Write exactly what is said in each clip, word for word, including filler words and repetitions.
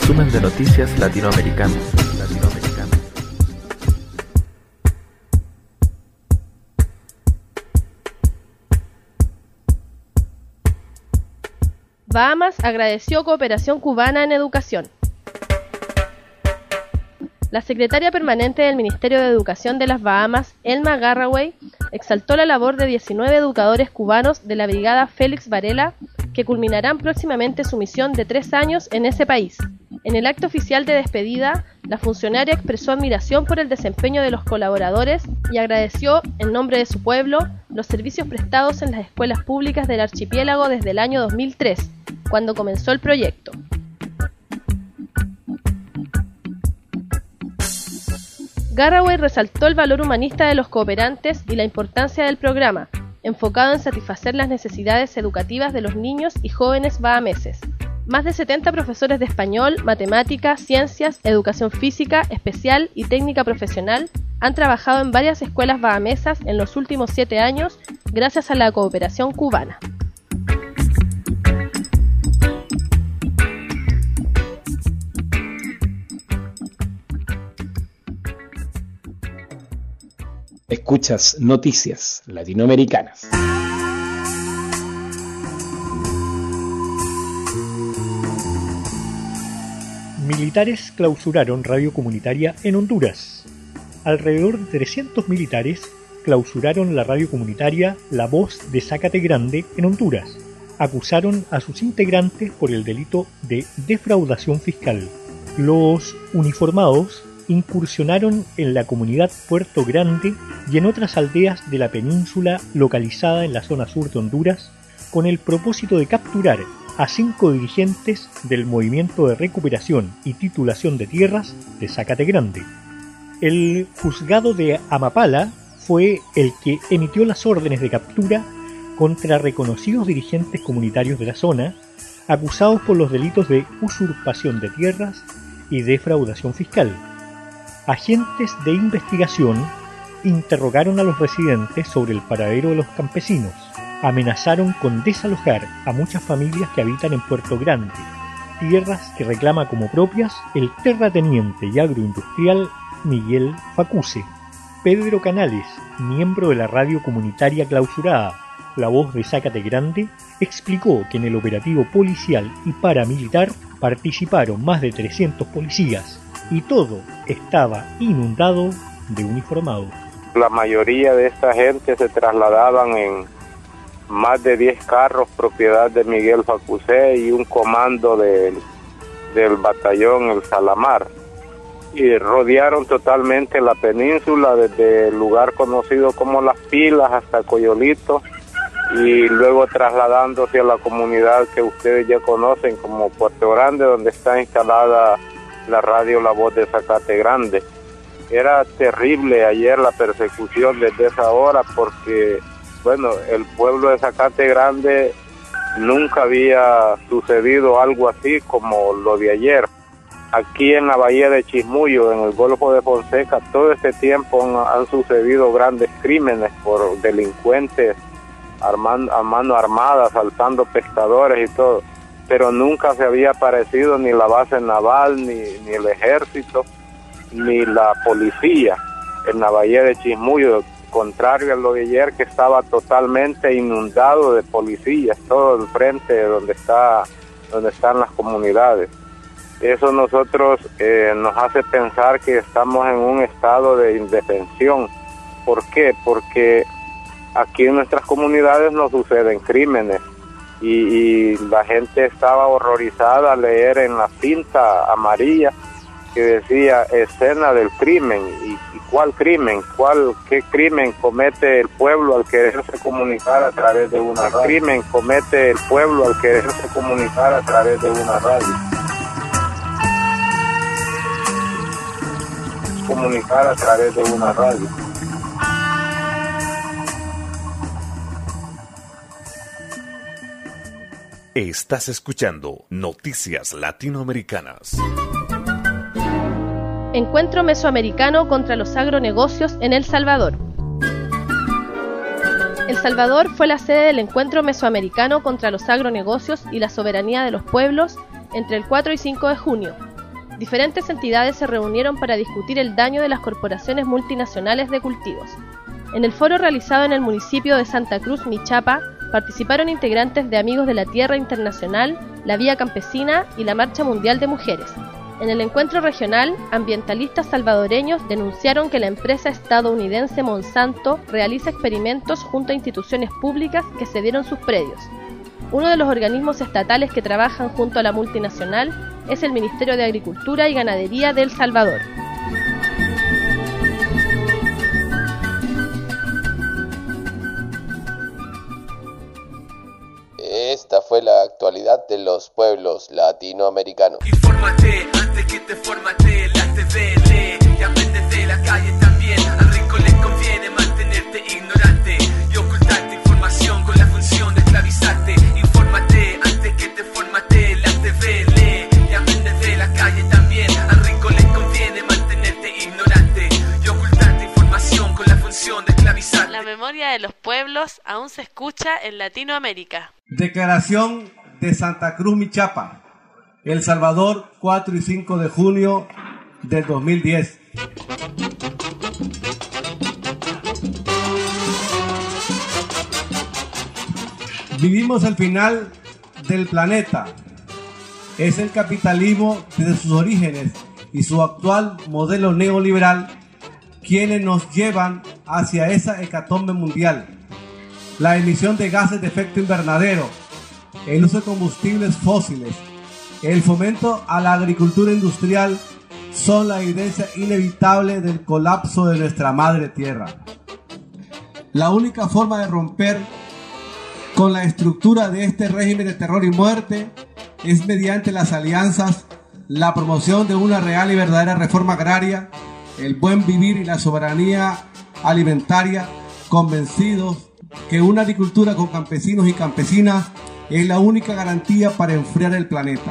resumen de noticias latinoamericanas. latinoamericanas. Bahamas agradeció cooperación cubana en educación. La secretaria permanente del Ministerio de Educación de las Bahamas, Elma Garraway, exaltó la labor de diecinueve educadores cubanos de la Brigada Félix Varela, que culminarán próximamente su misión de tres años en ese país. En el acto oficial de despedida, la funcionaria expresó admiración por el desempeño de los colaboradores y agradeció, en nombre de su pueblo, los servicios prestados en las escuelas públicas del archipiélago desde el año dos mil tres, cuando comenzó el proyecto. Garraway resaltó el valor humanista de los cooperantes y la importancia del programa, enfocado en satisfacer las necesidades educativas de los niños y jóvenes bahameses. Más de setenta profesores de español, matemáticas, ciencias, educación física, especial y técnica profesional han trabajado en varias escuelas bahamesas en los últimos siete años gracias a la cooperación cubana. Escuchas Noticias Latinoamericanas. Militares clausuraron radio comunitaria en Honduras. Alrededor de trescientos militares clausuraron la radio comunitaria La Voz de Zácate Grande en Honduras. Acusaron a sus integrantes por el delito de defraudación fiscal. Los uniformados incursionaron en la comunidad Puerto Grande y en otras aldeas de la península localizada en la zona sur de Honduras con el propósito de capturar a cinco dirigentes del Movimiento de Recuperación y Titulación de Tierras de Zácate Grande. El juzgado de Amapala fue el que emitió las órdenes de captura contra reconocidos dirigentes comunitarios de la zona, acusados por los delitos de usurpación de tierras y defraudación fiscal. Agentes de investigación interrogaron a los residentes sobre el paradero de los campesinos. Amenazaron con desalojar a muchas familias que habitan en Puerto Grande, tierras que reclama como propias el terrateniente y agroindustrial Miguel Facuse. Pedro Canales, miembro de la radio comunitaria clausurada La Voz de Zácate Grande, explicó que en el operativo policial y paramilitar participaron más de trescientos policías y todo estaba inundado de uniformados. La mayoría de esta gente se trasladaban en más de diez carros propiedad de Miguel Facuse y un comando de, del batallón El Salamar, y rodearon totalmente la península desde el lugar conocido como Las Pilas hasta Coyolito, y luego trasladándose a la comunidad que ustedes ya conocen como Puerto Grande, donde está instalada la radio La Voz de Zácate Grande. Era terrible ayer la persecución desde esa hora porque, bueno, el pueblo de Zácate Grande nunca había sucedido algo así como lo de ayer. Aquí en la bahía de Chismullo, en el Golfo de Fonseca, todo este tiempo han, han sucedido grandes crímenes por delincuentes armando, a mano armada, asaltando pescadores y todo, pero nunca se había aparecido ni la base naval, ni, ni el ejército, ni la policía en la bahía de Chismullo, contrario a lo de ayer, que estaba totalmente inundado de policías, todo el frente de donde está, donde están las comunidades. Eso nosotros eh, nos hace pensar que estamos en un estado de indefensión. ¿Por qué? Porque aquí en nuestras comunidades no suceden crímenes y, y la gente estaba horrorizada al leer en la cinta amarilla que decía escena del crimen. ¿Y, y cuál crimen? ¿Cuál, qué crimen comete el pueblo al quererse comunicar a través de una radio? ¿Qué crimen comete el pueblo al quererse comunicar a través de una radio? Comunicar a través de una radio. Estás escuchando Noticias Latinoamericanas. Encuentro Mesoamericano contra los agronegocios en El Salvador. El Salvador fue la sede del Encuentro Mesoamericano contra los agronegocios y la soberanía de los pueblos entre el cuatro y cinco de junio. Diferentes entidades se reunieron para discutir el daño de las corporaciones multinacionales de cultivos. En el foro realizado en el municipio de Santa Cruz, Michapa, participaron integrantes de Amigos de la Tierra Internacional, la Vía Campesina y la Marcha Mundial de Mujeres. En el encuentro regional, ambientalistas salvadoreños denunciaron que la empresa estadounidense Monsanto realiza experimentos junto a instituciones públicas que cedieron sus predios. Uno de los organismos estatales que trabajan junto a la multinacional es el Ministerio de Agricultura y Ganadería de El Salvador. Esta fue la actualidad de los pueblos latinoamericanos. Infórmate antes que te formate, la T V lee y aprende de la calle también. Al rico les conviene mantenerte ignorante y ocultarte información con la función de esclavizarte. Infórmate antes que te formate, la T V lee y aprende de la calle también. Al rico les conviene mantenerte ignorante y ocultarte información con la función de esclavizarte. La memoria de los pueblos aún se escucha en Latinoamérica. Declaración de Santa Cruz, Michapa, El Salvador, cuatro y cinco de junio del dos mil diez. Vivimos el final del planeta. Es el capitalismo desde sus orígenes y su actual modelo neoliberal quienes nos llevan hacia esa hecatombe mundial. La emisión de gases de efecto invernadero, el uso de combustibles fósiles, el fomento a la agricultura industrial son la evidencia inevitable del colapso de nuestra madre tierra. La única forma de romper con la estructura de este régimen de terror y muerte es mediante las alianzas, la promoción de una real y verdadera reforma agraria, el buen vivir y la soberanía alimentaria, convencidos que una agricultura con campesinos y campesinas es la única garantía para enfriar el planeta.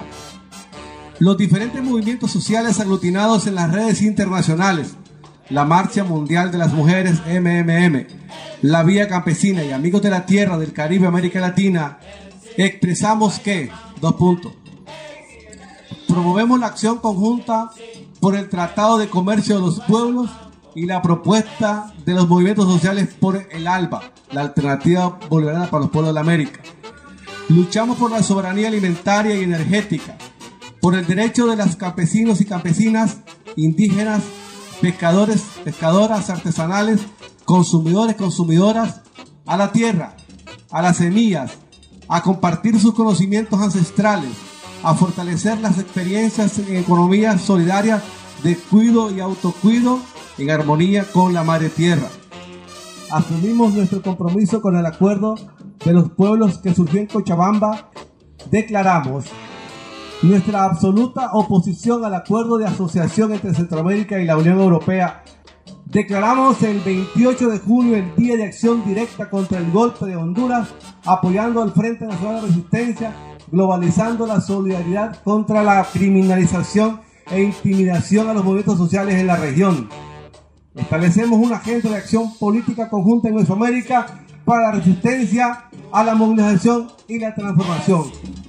Los diferentes movimientos sociales aglutinados en las redes internacionales, la Marcha Mundial de las Mujeres M M M, la Vía Campesina y Amigos de la Tierra del Caribe América Latina, expresamos que, dos puntos, promovemos la acción conjunta por el Tratado de Comercio de los Pueblos y la propuesta de los movimientos sociales por el ALBA, la Alternativa Bolivariana para los Pueblos de la América. Luchamos por la soberanía alimentaria y energética, por el derecho de los campesinos y campesinas, indígenas, pescadores, pescadoras, artesanales, consumidores, consumidoras, a la tierra, a las semillas, a compartir sus conocimientos ancestrales, a fortalecer las experiencias en economía solidaria de cuido y autocuido en armonía con la madre tierra. Asumimos nuestro compromiso con el acuerdo de los pueblos que surgió en Cochabamba. Declaramos nuestra absoluta oposición al acuerdo de asociación entre Centroamérica y la Unión Europea. Declaramos el veintiocho de junio el Día de Acción Directa contra el Golpe de Honduras, apoyando al Frente Nacional de Resistencia, globalizando la solidaridad contra la criminalización e intimidación a los movimientos sociales en la región. Establecemos una agenda de acción política conjunta en Mesoamérica para la resistencia a la movilización y la transformación.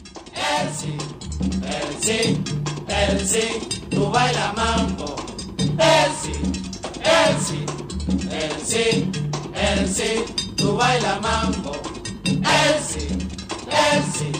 El sí, el sí, el sí, tú baila mambo. El sí, el sí, el sí, el sí, tú baila mambo. El sí, el sí.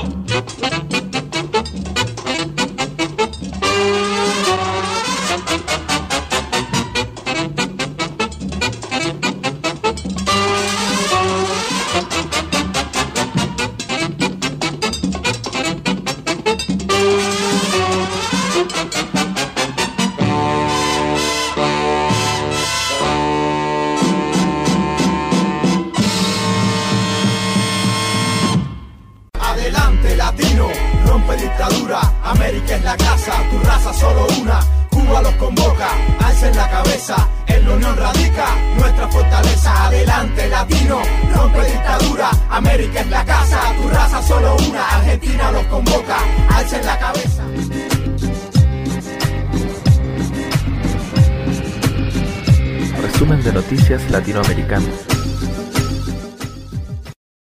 América es la casa, tu raza solo una. Cuba los convoca, alcen la cabeza. En la unión radica nuestra fortaleza. Adelante latino, rompe dictadura. América es la casa, tu raza solo una. Argentina los convoca, alcen la cabeza. Resumen de noticias latinoamericanas.